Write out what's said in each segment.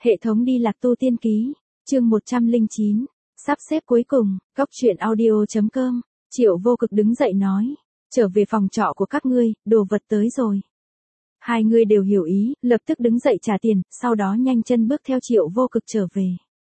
Hệ thống đi lạc tu tiên ký, chương 109, sắp xếp cuối cùng, góc truyện audio.com, Triệu Vô Cực đứng dậy nói, trở về phòng trọ của các ngươi, đồ vật tới rồi. Hai người đều hiểu ý, lập tức đứng dậy trả tiền, sau đó nhanh chân bước theo Triệu Vô Cực trở về.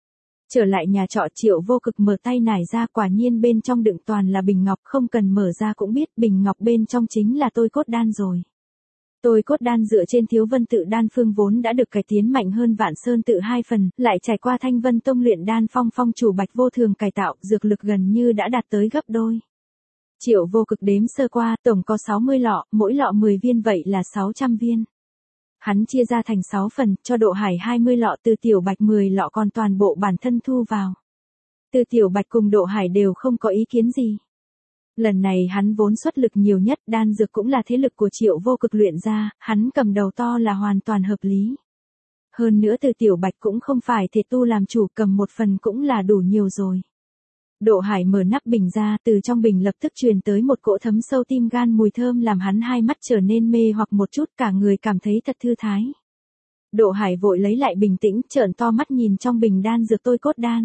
Trở lại nhà trọ, Triệu Vô Cực mở tay nải ra, quả nhiên bên trong đựng toàn là bình ngọc, không cần mở ra cũng biết bình ngọc bên trong chính là tôi cốt đan rồi. Tôi cốt đan dựa trên Thiếu Vân Tự đan phương vốn đã được cải tiến mạnh hơn Vạn Sơn Tự 2 phần, lại trải qua Thanh Vân Tông luyện đan phong chủ Bạch Vô Thường cải tạo, dược lực gần như đã đạt tới gấp đôi. Triệu Vô Cực đếm sơ qua, tổng có 60 lọ, mỗi lọ 10 viên vậy là 600 viên. Hắn chia ra thành 6 phần, cho Độ Hải 20 lọ, Từ Tiểu Bạch 10 lọ, còn toàn bộ bản thân thu vào. Từ Tiểu Bạch cùng Độ Hải đều không có ý kiến gì. Lần này hắn vốn xuất lực nhiều nhất, đan dược cũng là thế lực của Triệu Vô Cực luyện ra, hắn cầm đầu to là hoàn toàn hợp lý. Hơn nữa Từ Tiểu Bạch cũng không phải thể tu làm chủ, cầm một phần cũng là đủ nhiều rồi. Độ Hải mở nắp bình ra, từ trong bình lập tức truyền tới một cỗ thấm sâu tim gan mùi thơm làm hắn hai mắt trở nên mê hoặc một chút, cả người cảm thấy thật thư thái. Độ Hải vội lấy lại bình tĩnh, trợn to mắt nhìn trong bình đan dược tôi cốt đan.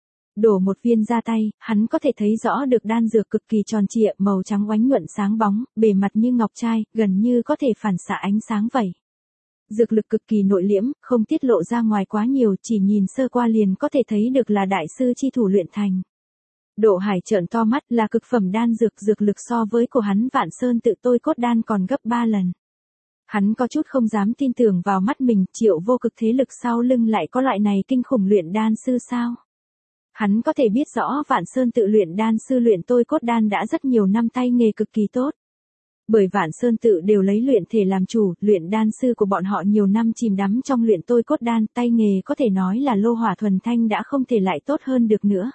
Đổ một viên ra tay, hắn có thể thấy rõ được đan dược cực kỳ tròn trịa, màu trắng oánh nhuận sáng bóng, bề mặt như ngọc trai, gần như có thể phản xạ ánh sáng vậy. Dược lực cực kỳ nội liễm, không tiết lộ ra ngoài quá nhiều, chỉ nhìn sơ qua liền có thể thấy được là đại sư chi thủ luyện thành. Độ Hải trợn to mắt, là cực phẩm đan dược, dược lực so với của hắn Vạn Sơn Tự tôi cốt đan còn gấp 3 lần. Hắn có chút không dám tin tưởng vào mắt mình, Triệu Vô Cực thế lực sau lưng lại có loại này kinh khủng luyện đan sư sao? Hắn có thể biết rõ Vạn Sơn Tự luyện đan sư luyện tôi cốt đan đã rất nhiều năm, tay nghề cực kỳ tốt. Bởi Vạn Sơn Tự đều lấy luyện thể làm chủ, luyện đan sư của bọn họ nhiều năm chìm đắm trong luyện tôi cốt đan, tay nghề có thể nói là lô hỏa thuần thanh, đã không thể lại tốt hơn được nữa.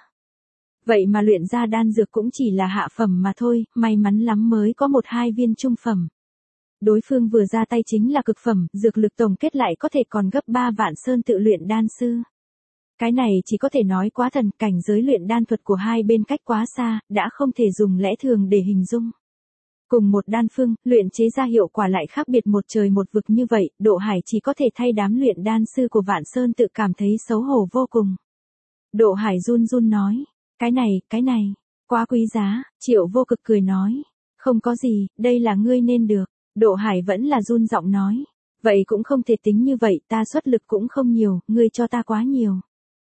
Vậy mà luyện ra đan dược cũng chỉ là hạ phẩm mà thôi, may mắn lắm mới có 1-2 viên trung phẩm. Đối phương vừa ra tay chính là cực phẩm, dược lực tổng kết lại có thể còn gấp 3 Vạn Sơn Tự luyện đan sư. Cái này chỉ có thể nói quá thần, cảnh giới luyện đan thuật của hai bên cách quá xa, đã không thể dùng lẽ thường để hình dung. Cùng một đan phương, luyện chế ra hiệu quả lại khác biệt một trời một vực như vậy, Độ Hải chỉ có thể thay đám luyện đan sư của Vạn Sơn Tự cảm thấy xấu hổ vô cùng. Độ Hải run run nói, cái này, quá quý giá. Triệu Vô Cực cười nói, không có gì, đây là ngươi nên được. Độ Hải vẫn là run giọng nói, vậy cũng không thể tính như vậy, ta xuất lực cũng không nhiều, ngươi cho ta quá nhiều.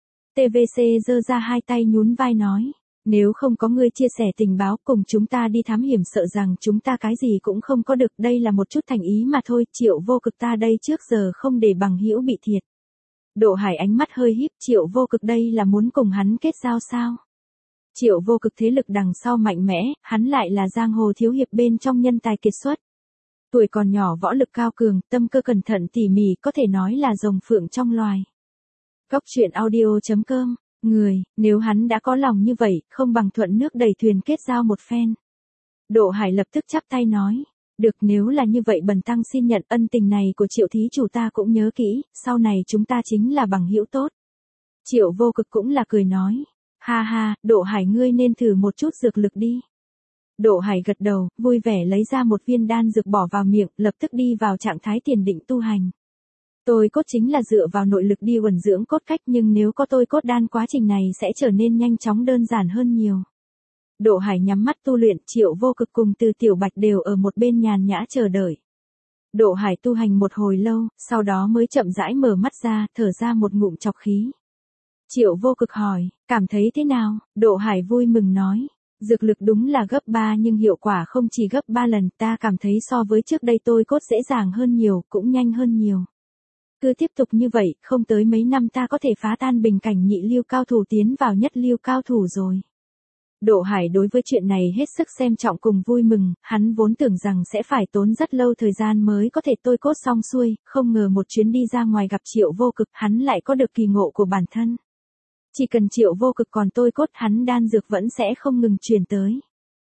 TVC giơ ra hai tay nhún vai nói, nếu không có ngươi chia sẻ tình báo cùng chúng ta đi thám hiểm, sợ rằng chúng ta cái gì cũng không có được, đây là một chút thành ý mà thôi. Triệu Vô Cực ta đây trước giờ không để bằng hữu bị thiệt. Độ Hải ánh mắt hơi híp, Triệu Vô Cực đây là muốn cùng hắn kết giao sao? Triệu Vô Cực thế lực đằng sau mạnh mẽ, hắn lại là giang hồ thiếu hiệp bên trong nhân tài kiệt xuất. Tuổi còn nhỏ võ lực cao cường, tâm cơ cẩn thận tỉ mỉ, có thể nói là rồng phượng trong loài. Góc truyện audio.com, nếu hắn đã có lòng như vậy, không bằng thuận nước đẩy thuyền kết giao một phen. Độ Hải lập tức chắp tay nói, được, nếu là như vậy bần tăng xin nhận, ân tình này của Triệu thí chủ ta cũng nhớ kỹ, sau này chúng ta chính là bằng hữu tốt. Triệu Vô Cực cũng là cười nói, ha ha, Độ Hải ngươi nên thử một chút dược lực đi. Độ Hải gật đầu, vui vẻ lấy ra một viên đan dược bỏ vào miệng, lập tức đi vào trạng thái thiền định tu hành. Tôi cốt chính là dựa vào nội lực đi uẩn dưỡng cốt cách, nhưng nếu có tôi cốt đan quá trình này sẽ trở nên nhanh chóng đơn giản hơn nhiều. Độ Hải nhắm mắt tu luyện, Triệu Vô Cực cùng Từ Tiểu Bạch đều ở một bên nhàn nhã chờ đợi. Độ Hải tu hành một hồi lâu, sau đó mới chậm rãi mở mắt ra, thở ra một ngụm trọc khí. Triệu Vô Cực hỏi, cảm thấy thế nào? Độ Hải vui mừng nói, dược lực đúng là gấp 3 nhưng hiệu quả không chỉ gấp 3 lần, ta cảm thấy so với trước đây tôi cốt dễ dàng hơn nhiều, cũng nhanh hơn nhiều. Cứ tiếp tục như vậy, không tới mấy năm ta có thể phá tan bình cảnh nhị lưu cao thủ tiến vào nhất lưu cao thủ rồi. Độ Hải đối với chuyện này hết sức xem trọng cùng vui mừng, hắn vốn tưởng rằng sẽ phải tốn rất lâu thời gian mới có thể tôi cốt xong xuôi, không ngờ một chuyến đi ra ngoài gặp Triệu Vô Cực, hắn lại có được kỳ ngộ của bản thân. Chỉ cần Triệu Vô Cực còn tôi cốt, hắn đan dược vẫn sẽ không ngừng truyền tới.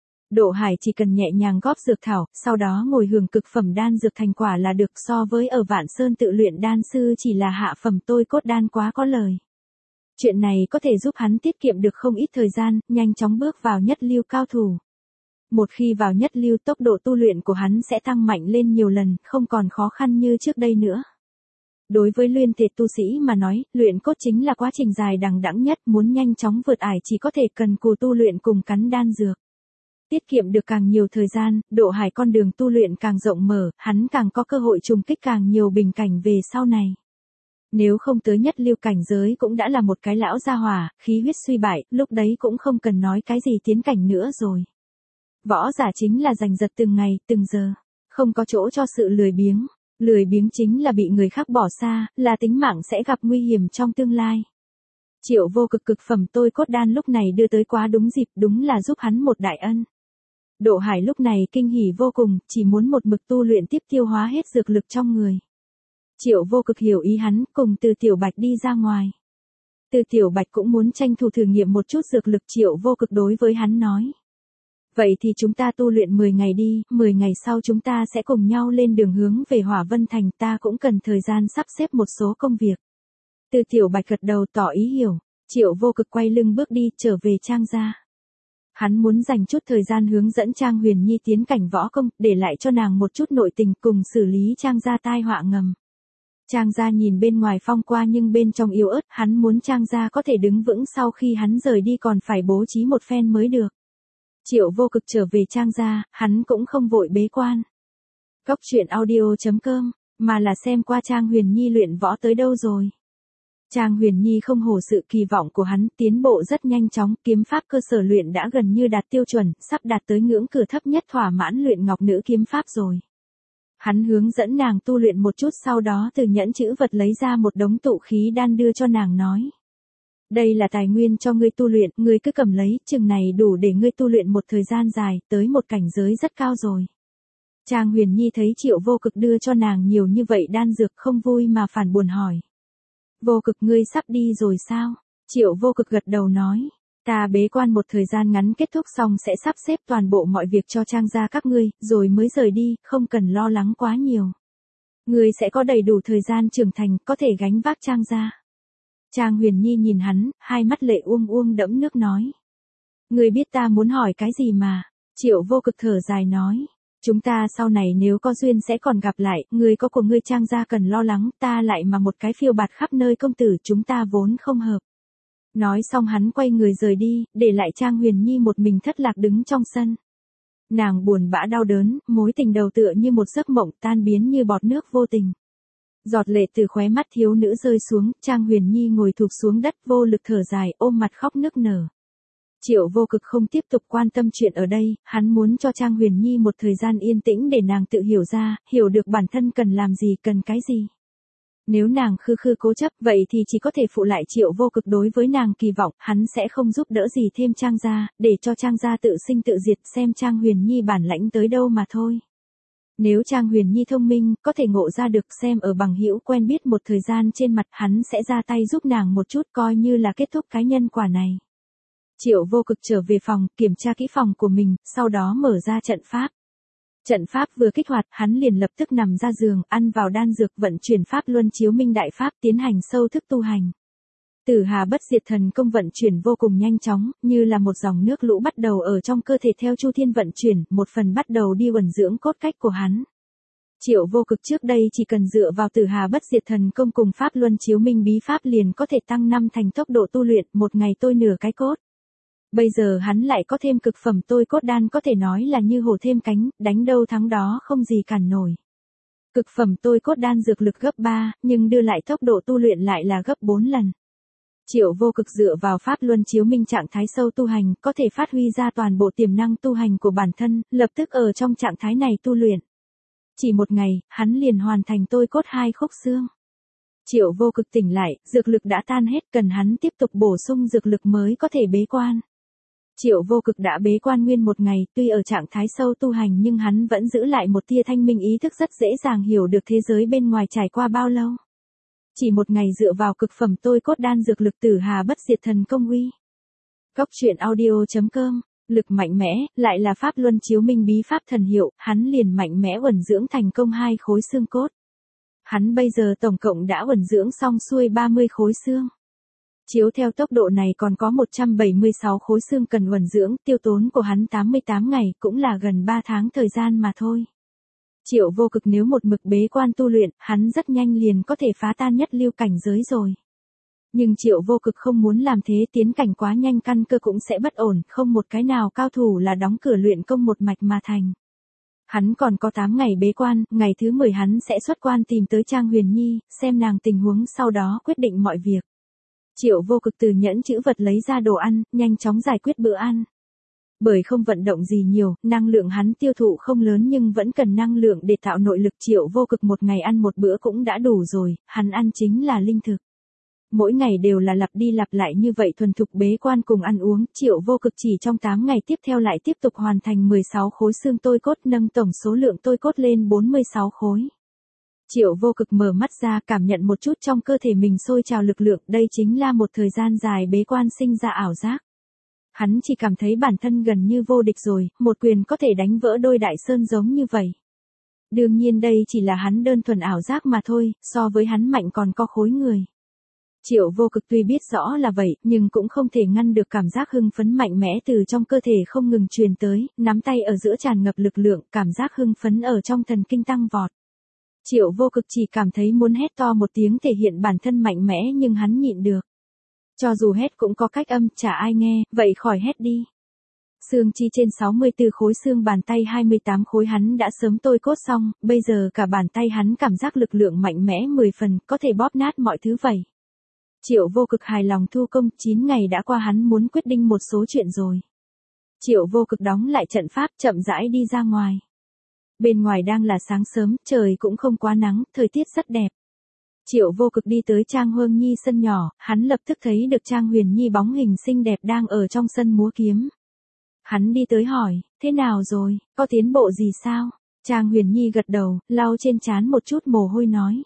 Độ Hải chỉ cần nhẹ nhàng góp dược thảo, sau đó ngồi hưởng cực phẩm đan dược thành quả là được, so với ở Vạn Sơn Tự luyện đan sư chỉ là hạ phẩm tôi cốt đan quá có lời. Chuyện này có thể giúp hắn tiết kiệm được không ít thời gian, nhanh chóng bước vào nhất lưu cao thủ. Một khi vào nhất lưu, tốc độ tu luyện của hắn sẽ tăng mạnh lên nhiều lần, không còn khó khăn như trước đây nữa. Đối với luyện thể tu sĩ mà nói, luyện cốt chính là quá trình dài đằng đẵng nhất, muốn nhanh chóng vượt ải chỉ có thể cần cù tu luyện cùng cắn đan dược. Tiết kiệm được càng nhiều thời gian, Độ Hải con đường tu luyện càng rộng mở, hắn càng có cơ hội trùng kích càng nhiều bình cảnh về sau này. Nếu không tới nhất lưu cảnh giới cũng đã là một cái lão gia hỏa, khí huyết suy bại, lúc đấy cũng không cần nói cái gì tiến cảnh nữa rồi. Võ giả chính là giành giật từng ngày, từng giờ, không có chỗ cho sự lười biếng. Lười biếng chính là bị người khác bỏ xa, là tính mạng sẽ gặp nguy hiểm trong tương lai. Triệu Vô Cực cực phẩm tôi cốt đan lúc này đưa tới quá đúng dịp, đúng là giúp hắn một đại ân. Độ Hải lúc này kinh hỉ vô cùng, chỉ muốn một mực tu luyện tiếp tiêu hóa hết dược lực trong người. Triệu Vô Cực hiểu ý hắn, cùng Từ Tiểu Bạch đi ra ngoài. Từ Tiểu Bạch cũng muốn tranh thủ thử nghiệm một chút dược lực. Triệu Vô Cực đối với hắn nói. Vậy thì chúng ta tu luyện 10 ngày đi, 10 ngày sau chúng ta sẽ cùng nhau lên đường hướng về Hỏa Vân Thành, ta cũng cần thời gian sắp xếp một số công việc. Từ Tiểu Bạch gật đầu tỏ ý hiểu, Triệu Vô Cực quay lưng bước đi trở về Trang gia. Hắn muốn dành chút thời gian hướng dẫn Trang Huyền Nhi tiến cảnh võ công, để lại cho nàng một chút nội tình cùng xử lý Trang gia tai họa ngầm. Trang gia nhìn bên ngoài phong qua nhưng bên trong yếu ớt, hắn muốn Trang gia có thể đứng vững sau khi hắn rời đi còn phải bố trí một phen mới được. Triệu Vô Cực trở về Trang gia, hắn cũng không vội bế quan. Cóc truyện audio.com, mà là xem qua Trang Huyền Nhi luyện võ tới đâu rồi. Trang Huyền Nhi không hổ sự kỳ vọng của hắn, tiến bộ rất nhanh chóng, kiếm pháp cơ sở luyện đã gần như đạt tiêu chuẩn, sắp đạt tới ngưỡng cửa thấp nhất thỏa mãn luyện ngọc nữ kiếm pháp rồi. Hắn hướng dẫn nàng tu luyện một chút, sau đó từ nhẫn chữ vật lấy ra một đống tụ khí đan đưa cho nàng nói. Đây là tài nguyên cho ngươi tu luyện, ngươi cứ cầm lấy, chừng này đủ để ngươi tu luyện một thời gian dài, tới một cảnh giới rất cao rồi. Trang Huyền Nhi thấy Triệu Vô Cực đưa cho nàng nhiều như vậy đan dược không vui mà phản buồn hỏi. Vô Cực ngươi sắp đi rồi sao? Triệu Vô Cực gật đầu nói. Ta bế quan một thời gian ngắn kết thúc xong sẽ sắp xếp toàn bộ mọi việc cho Trang gia các ngươi, rồi mới rời đi, không cần lo lắng quá nhiều. Ngươi sẽ có đầy đủ thời gian trưởng thành, có thể gánh vác Trang gia. Trang Huyền Nhi nhìn hắn, hai mắt lệ uông đẫm nước nói. Ngươi biết ta muốn hỏi cái gì mà? Triệu Vô Cực thở dài nói. Chúng ta sau này nếu có duyên sẽ còn gặp lại, ngươi có của ngươi Trang gia cần lo lắng, ta lại mà một cái phiêu bạt khắp nơi công tử, chúng ta vốn không hợp. Nói xong hắn quay người rời đi, để lại Trang Huyền Nhi một mình thất lạc đứng trong sân. Nàng buồn bã đau đớn, mối tình đầu tựa như một giấc mộng tan biến như bọt nước vô tình. Giọt lệ từ khóe mắt thiếu nữ rơi xuống, Trang Huyền Nhi ngồi thụp xuống đất vô lực thở dài, ôm mặt khóc nức nở. Triệu Vô Cực không tiếp tục quan tâm chuyện ở đây, hắn muốn cho Trang Huyền Nhi một thời gian yên tĩnh để nàng tự hiểu ra, hiểu được bản thân cần làm gì, cần cái gì. Nếu nàng khư cố chấp, vậy thì chỉ có thể phụ lại Triệu Vô Cực đối với nàng kỳ vọng, hắn sẽ không giúp đỡ gì thêm Trang gia, để cho Trang gia tự sinh tự diệt, xem Trang Huyền Nhi bản lãnh tới đâu mà thôi. Nếu Trang Huyền Nhi thông minh, có thể ngộ ra được, xem ở bằng hữu quen biết một thời gian trên mặt, hắn sẽ ra tay giúp nàng một chút, coi như là kết thúc cái nhân quả này. Triệu Vô Cực trở về phòng, kiểm tra kỹ phòng của mình, sau đó mở ra trận pháp. Trận pháp vừa kích hoạt, hắn liền lập tức nằm ra giường, ăn vào đan dược, vận chuyển pháp luân chiếu minh đại pháp, tiến hành sâu thức tu hành. Tử Hà Bất Diệt Thần Công vận chuyển vô cùng nhanh chóng, như là một dòng nước lũ bắt đầu ở trong cơ thể theo chu thiên vận chuyển, một phần bắt đầu đi uẩn dưỡng cốt cách của hắn. Triệu Vô Cực trước đây chỉ cần dựa vào Tử Hà Bất Diệt Thần Công cùng pháp luân chiếu minh bí pháp liền có thể tăng 5 thành tốc độ tu luyện, một ngày tôi nửa cái cốt. Bây giờ hắn lại có thêm cực phẩm tôi cốt đan, có thể nói là như hổ thêm cánh, đánh đâu thắng đó không gì cản nổi. Cực phẩm tôi cốt đan dược lực gấp 3, nhưng đưa lại tốc độ tu luyện lại là gấp 4 lần. Triệu Vô Cực dựa vào pháp luân chiếu minh trạng thái sâu tu hành, có thể phát huy ra toàn bộ tiềm năng tu hành của bản thân, lập tức ở trong trạng thái này tu luyện. Chỉ một ngày, hắn liền hoàn thành tôi cốt 2 khúc xương. Triệu Vô Cực tỉnh lại, dược lực đã tan hết, cần hắn tiếp tục bổ sung dược lực mới có thể bế quan. Triệu Vô Cực đã bế quan nguyên một ngày, tuy ở trạng thái sâu tu hành nhưng hắn vẫn giữ lại một tia thanh minh ý thức, rất dễ dàng hiểu được thế giới bên ngoài trải qua bao lâu. Chỉ một ngày dựa vào cực phẩm tôi cốt đan dược lực Tử Hà Bất Diệt Thần Công uy. Cóc truyện audio.com, lực mạnh mẽ, lại là pháp luân chiếu minh bí pháp thần hiệu, hắn liền mạnh mẽ uẩn dưỡng thành công 2 khối xương cốt. Hắn bây giờ tổng cộng đã uẩn dưỡng xong xuôi 30 khối xương. Chiếu theo tốc độ này còn có 176 khối xương cần uẩn dưỡng, tiêu tốn của hắn 88 ngày, cũng là gần 3 tháng thời gian mà thôi. Triệu Vô Cực nếu một mực bế quan tu luyện, hắn rất nhanh liền có thể phá tan nhất lưu cảnh giới rồi. Nhưng Triệu Vô Cực không muốn làm thế, tiến cảnh quá nhanh căn cơ cũng sẽ bất ổn, không một cái nào cao thủ là đóng cửa luyện công một mạch mà thành. Hắn còn có 8 ngày bế quan, ngày thứ 10 hắn sẽ xuất quan tìm tới Trang Huyền Nhi, xem nàng tình huống sau đó quyết định mọi việc. Triệu Vô Cực từ nhẫn chữ vật lấy ra đồ ăn, nhanh chóng giải quyết bữa ăn. Bởi không vận động gì nhiều, năng lượng hắn tiêu thụ không lớn nhưng vẫn cần năng lượng để tạo nội lực. Triệu Vô Cực một ngày ăn một bữa cũng đã đủ rồi, hắn ăn chính là linh thực. Mỗi ngày đều là lặp đi lặp lại như vậy thuần thục bế quan cùng ăn uống. Triệu Vô Cực chỉ trong 8 ngày tiếp theo lại tiếp tục hoàn thành 16 khối xương tôi cốt, nâng tổng số lượng tôi cốt lên 46 khối. Triệu Vô Cực mở mắt ra, cảm nhận một chút trong cơ thể mình sôi trào lực lượng, đây chính là một thời gian dài bế quan sinh ra ảo giác. Hắn chỉ cảm thấy bản thân gần như vô địch rồi, một quyền có thể đánh vỡ đôi đại sơn giống như vậy. Đương nhiên đây chỉ là hắn đơn thuần ảo giác mà thôi, so với hắn mạnh còn có khối người. Triệu Vô Cực tuy biết rõ là vậy, nhưng cũng không thể ngăn được cảm giác hưng phấn mạnh mẽ từ trong cơ thể không ngừng truyền tới, nắm tay ở giữa tràn ngập lực lượng, cảm giác hưng phấn ở trong thần kinh tăng vọt. Triệu Vô Cực chỉ cảm thấy muốn hét to một tiếng thể hiện bản thân mạnh mẽ nhưng hắn nhịn được. Cho dù hét cũng có cách âm, chả ai nghe, vậy khỏi hét đi. Xương chi trên 64 khối xương bàn tay 28 khối hắn đã sớm tôi cốt xong, bây giờ cả bàn tay hắn cảm giác lực lượng mạnh mẽ 10 phần, có thể bóp nát mọi thứ vậy. Triệu Vô Cực hài lòng thu công, 9 ngày đã qua hắn muốn quyết định một số chuyện rồi. Triệu Vô Cực đóng lại trận pháp, chậm rãi đi ra ngoài. Bên ngoài đang là sáng sớm, trời cũng không quá nắng, thời tiết rất đẹp. Triệu Vô Cực đi tới Trang Hương Nhi sân nhỏ, hắn lập tức thấy được Trang Huyền Nhi bóng hình xinh đẹp đang ở trong sân múa kiếm. Hắn đi tới hỏi, thế nào rồi, có tiến bộ gì sao? Trang Huyền Nhi gật đầu, lau trên trán một chút mồ hôi nói.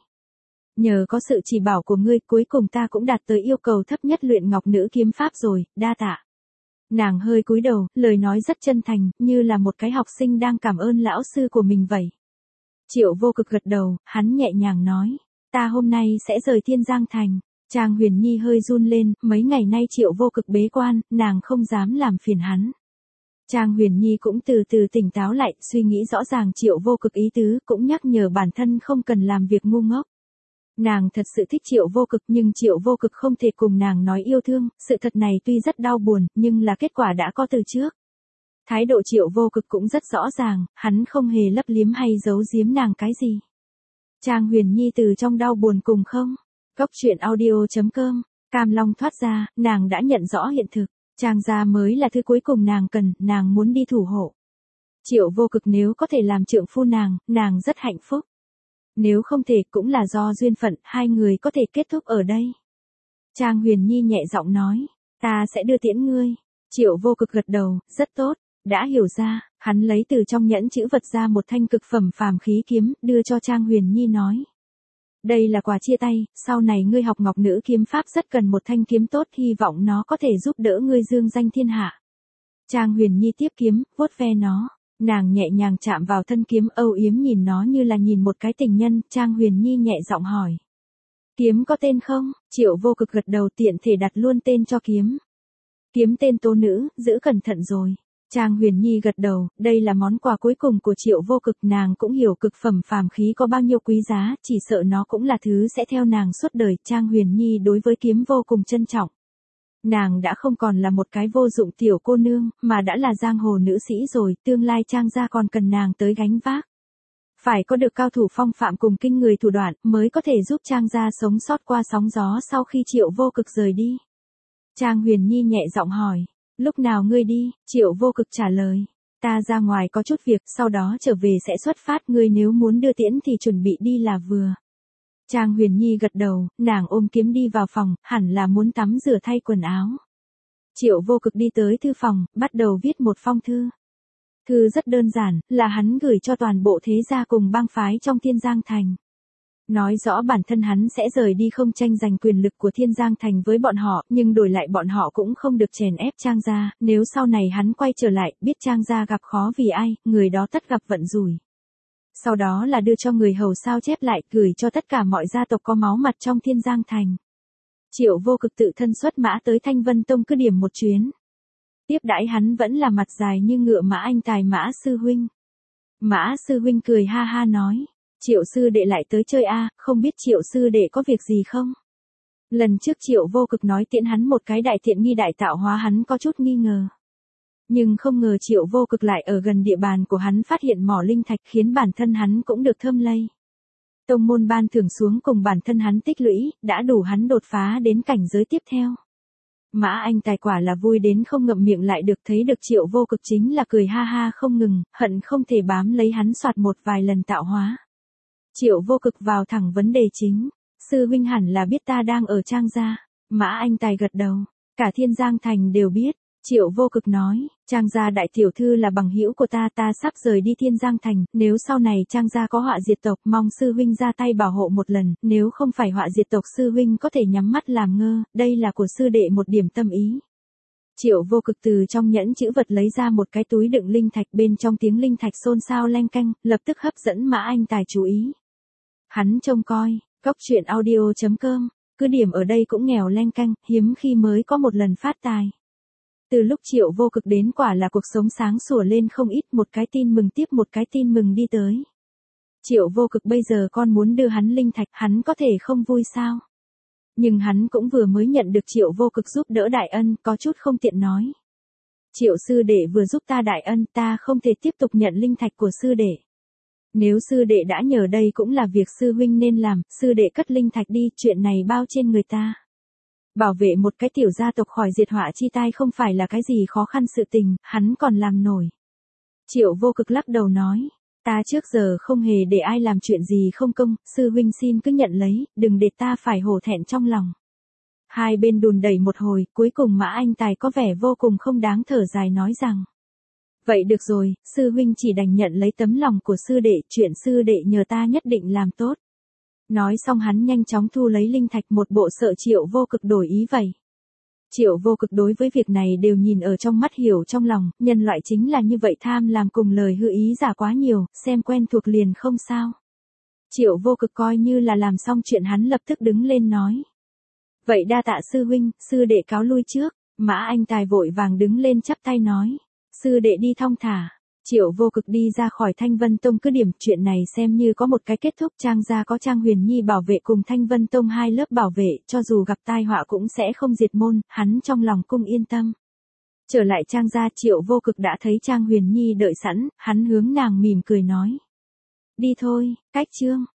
Nhờ có sự chỉ bảo của ngươi, cuối cùng ta cũng đạt tới yêu cầu thấp nhất luyện ngọc nữ kiếm pháp rồi, đa tạ. Nàng hơi cúi đầu, lời nói rất chân thành, như là một cái học sinh đang cảm ơn lão sư của mình vậy. Triệu Vô Cực gật đầu, hắn nhẹ nhàng nói, ta hôm nay sẽ rời Thiên Giang Thành. Trang Huyền Nhi hơi run lên, mấy ngày nay Triệu Vô Cực bế quan, nàng không dám làm phiền hắn. Trang Huyền Nhi cũng từ từ tỉnh táo lại, suy nghĩ rõ ràng Triệu Vô Cực ý tứ, cũng nhắc nhở bản thân không cần làm việc ngu ngốc. Nàng thật sự thích Triệu Vô Cực nhưng Triệu Vô Cực không thể cùng nàng nói yêu thương, sự thật này tuy rất đau buồn, nhưng là kết quả đã có từ trước. Thái độ Triệu Vô Cực cũng rất rõ ràng, hắn không hề lấp liếm hay giấu giếm nàng cái gì. Trang Huyền Nhi từ trong đau buồn cùng không. Góc truyện audio.com, Cam Long thoát ra, nàng đã nhận rõ hiện thực, Trang gia mới là thứ cuối cùng nàng cần, nàng muốn đi thủ hộ. Triệu Vô Cực nếu có thể làm trượng phu nàng rất hạnh phúc. Nếu không thể cũng là do duyên phận, hai người có thể kết thúc ở đây. Trang Huyền Nhi nhẹ giọng nói, ta sẽ đưa tiễn ngươi. Triệu Vô Cực gật đầu, rất tốt, đã hiểu ra, hắn lấy từ trong nhẫn chữ vật ra một thanh cực phẩm phàm khí kiếm, đưa cho Trang Huyền Nhi nói. Đây là quà chia tay, sau này ngươi học ngọc nữ kiếm pháp rất cần một thanh kiếm tốt, hy vọng nó có thể giúp đỡ ngươi dương danh thiên hạ. Trang Huyền Nhi tiếp kiếm, vuốt ve nó. Nàng nhẹ nhàng chạm vào thân kiếm, âu yếm nhìn nó như là nhìn một cái tình nhân. Trang Huyền Nhi nhẹ giọng hỏi. Kiếm có tên không? Triệu Vô Cực gật đầu, tiện thể đặt luôn tên cho kiếm. Kiếm tên Tố Nữ, giữ cẩn thận rồi. Trang Huyền Nhi gật đầu, đây là món quà cuối cùng của Triệu Vô Cực, nàng cũng hiểu cực phẩm phàm khí có bao nhiêu quý giá, chỉ sợ nó cũng là thứ sẽ theo nàng suốt đời. Trang Huyền Nhi đối với kiếm vô cùng trân trọng. Nàng đã không còn là một cái vô dụng tiểu cô nương, mà đã là giang hồ nữ sĩ rồi, tương lai Trang gia còn cần nàng tới gánh vác. Phải có được cao thủ phong phạm cùng kinh người thủ đoạn, mới có thể giúp Trang gia sống sót qua sóng gió sau khi Triệu Vô Cực rời đi. Trang Huyền Nhi nhẹ giọng hỏi, lúc nào ngươi đi? Triệu Vô Cực trả lời, ta ra ngoài có chút việc, sau đó trở về sẽ xuất phát, ngươi nếu muốn đưa tiễn thì chuẩn bị đi là vừa. Trang Huyền Nhi gật đầu, nàng ôm kiếm đi vào phòng, hẳn là muốn tắm rửa thay quần áo. Triệu Vô Cực đi tới thư phòng, bắt đầu viết một phong thư. Thư rất đơn giản, là hắn gửi cho toàn bộ thế gia cùng bang phái trong Thiên Giang Thành. Nói rõ bản thân hắn sẽ rời đi, không tranh giành quyền lực của Thiên Giang Thành với bọn họ, nhưng đổi lại bọn họ cũng không được chèn ép Trang gia, nếu sau này hắn quay trở lại, biết Trang gia gặp khó vì ai, người đó tất gặp vận rủi. Sau đó là đưa cho người hầu sao chép lại, gửi cho tất cả mọi gia tộc có máu mặt trong Thiên Giang Thành. Triệu Vô Cực tự thân xuất mã tới Thanh Vân Tông cứ điểm một chuyến. Tiếp đãi hắn vẫn là mặt dài như ngựa Mã Anh Tài Mã sư huynh. Mã sư huynh cười ha ha nói. Triệu sư đệ lại tới chơi a, không biết Triệu sư đệ có việc gì không? Lần trước Triệu Vô Cực nói tiễn hắn một cái đại thiện nghi đại tạo hóa, hắn có chút nghi ngờ. Nhưng không ngờ Triệu Vô Cực lại ở gần địa bàn của hắn phát hiện mỏ linh thạch, khiến bản thân hắn cũng được thơm lây. Tông môn ban thưởng xuống cùng bản thân hắn tích lũy, đã đủ hắn đột phá đến cảnh giới tiếp theo. Mã Anh Tài quả là vui đến không ngậm miệng lại được, thấy được Triệu Vô Cực chính là cười ha ha không ngừng, hận không thể bám lấy hắn soạt một vài lần tạo hóa. Triệu Vô Cực vào thẳng vấn đề chính. Sư huynh hẳn là biết ta đang ở Trang gia. Mã Anh Tài gật đầu. Cả Thiên Giang Thành đều biết. Triệu Vô Cực nói, Trang gia đại tiểu thư là bằng hữu của ta, ta sắp rời đi Thiên Giang Thành, nếu sau này Trang gia có họa diệt tộc, mong sư huynh ra tay bảo hộ một lần, nếu không phải họa diệt tộc sư huynh có thể nhắm mắt làm ngơ, đây là của sư đệ một điểm tâm ý. Triệu Vô Cực từ trong nhẫn chữ vật lấy ra một cái túi đựng linh thạch, bên trong tiếng linh thạch xôn xao leng keng, lập tức hấp dẫn Mã Anh Tài chú ý. Hắn trông coi, Cốc Truyện Audio.com, cứ điểm ở đây cũng nghèo leng keng, hiếm khi mới có một lần phát tài. Từ lúc Triệu Vô Cực đến quả là cuộc sống sáng sủa lên không ít, một cái tin mừng tiếp một cái tin mừng đi tới. Triệu Vô Cực bây giờ con muốn đưa hắn linh thạch, hắn có thể không vui sao? Nhưng hắn cũng vừa mới nhận được Triệu Vô Cực giúp đỡ đại ân, có chút không tiện nói. Triệu sư đệ vừa giúp ta đại ân, ta không thể tiếp tục nhận linh thạch của sư đệ. Nếu sư đệ đã nhờ, đây cũng là việc sư huynh nên làm, sư đệ cất linh thạch đi, chuyện này bao trên người ta. Bảo vệ một cái tiểu gia tộc khỏi diệt họa chi tai không phải là cái gì khó khăn sự tình, hắn còn làm nổi. Triệu Vô Cực lắc đầu nói, ta trước giờ không hề để ai làm chuyện gì không công, sư huynh xin cứ nhận lấy, đừng để ta phải hổ thẹn trong lòng. Hai bên đùn đẩy một hồi, cuối cùng Mã Anh Tài có vẻ vô cùng không đáng thở dài nói rằng, vậy được rồi, sư huynh chỉ đành nhận lấy tấm lòng của sư đệ, chuyện sư đệ nhờ ta nhất định làm tốt. Nói xong hắn nhanh chóng thu lấy linh thạch, một bộ sợ Triệu Vô Cực đổi ý vậy. Triệu Vô Cực đối với việc này đều nhìn ở trong mắt, hiểu trong lòng, nhân loại chính là như vậy, tham làm cùng lời hư ý giả quá nhiều, xem quen thuộc liền không sao. Triệu Vô Cực coi như là làm xong chuyện, hắn lập tức đứng lên nói. Vậy đa tạ sư huynh, sư đệ cáo lui trước. Mã Anh Tài vội vàng đứng lên chắp tay nói. Sư đệ đi thong thả. Triệu Vô Cực đi ra khỏi Thanh Vân Tông cứ điểm, chuyện này xem như có một cái kết thúc. Trang gia có Trang Huyền Nhi bảo vệ cùng Thanh Vân Tông hai lớp bảo vệ, cho dù gặp tai họa cũng sẽ không diệt môn, hắn trong lòng cũng yên tâm. Trở lại Trang gia, Triệu Vô Cực đã thấy Trang Huyền Nhi đợi sẵn, hắn hướng nàng mỉm cười nói. Đi thôi, cách chương.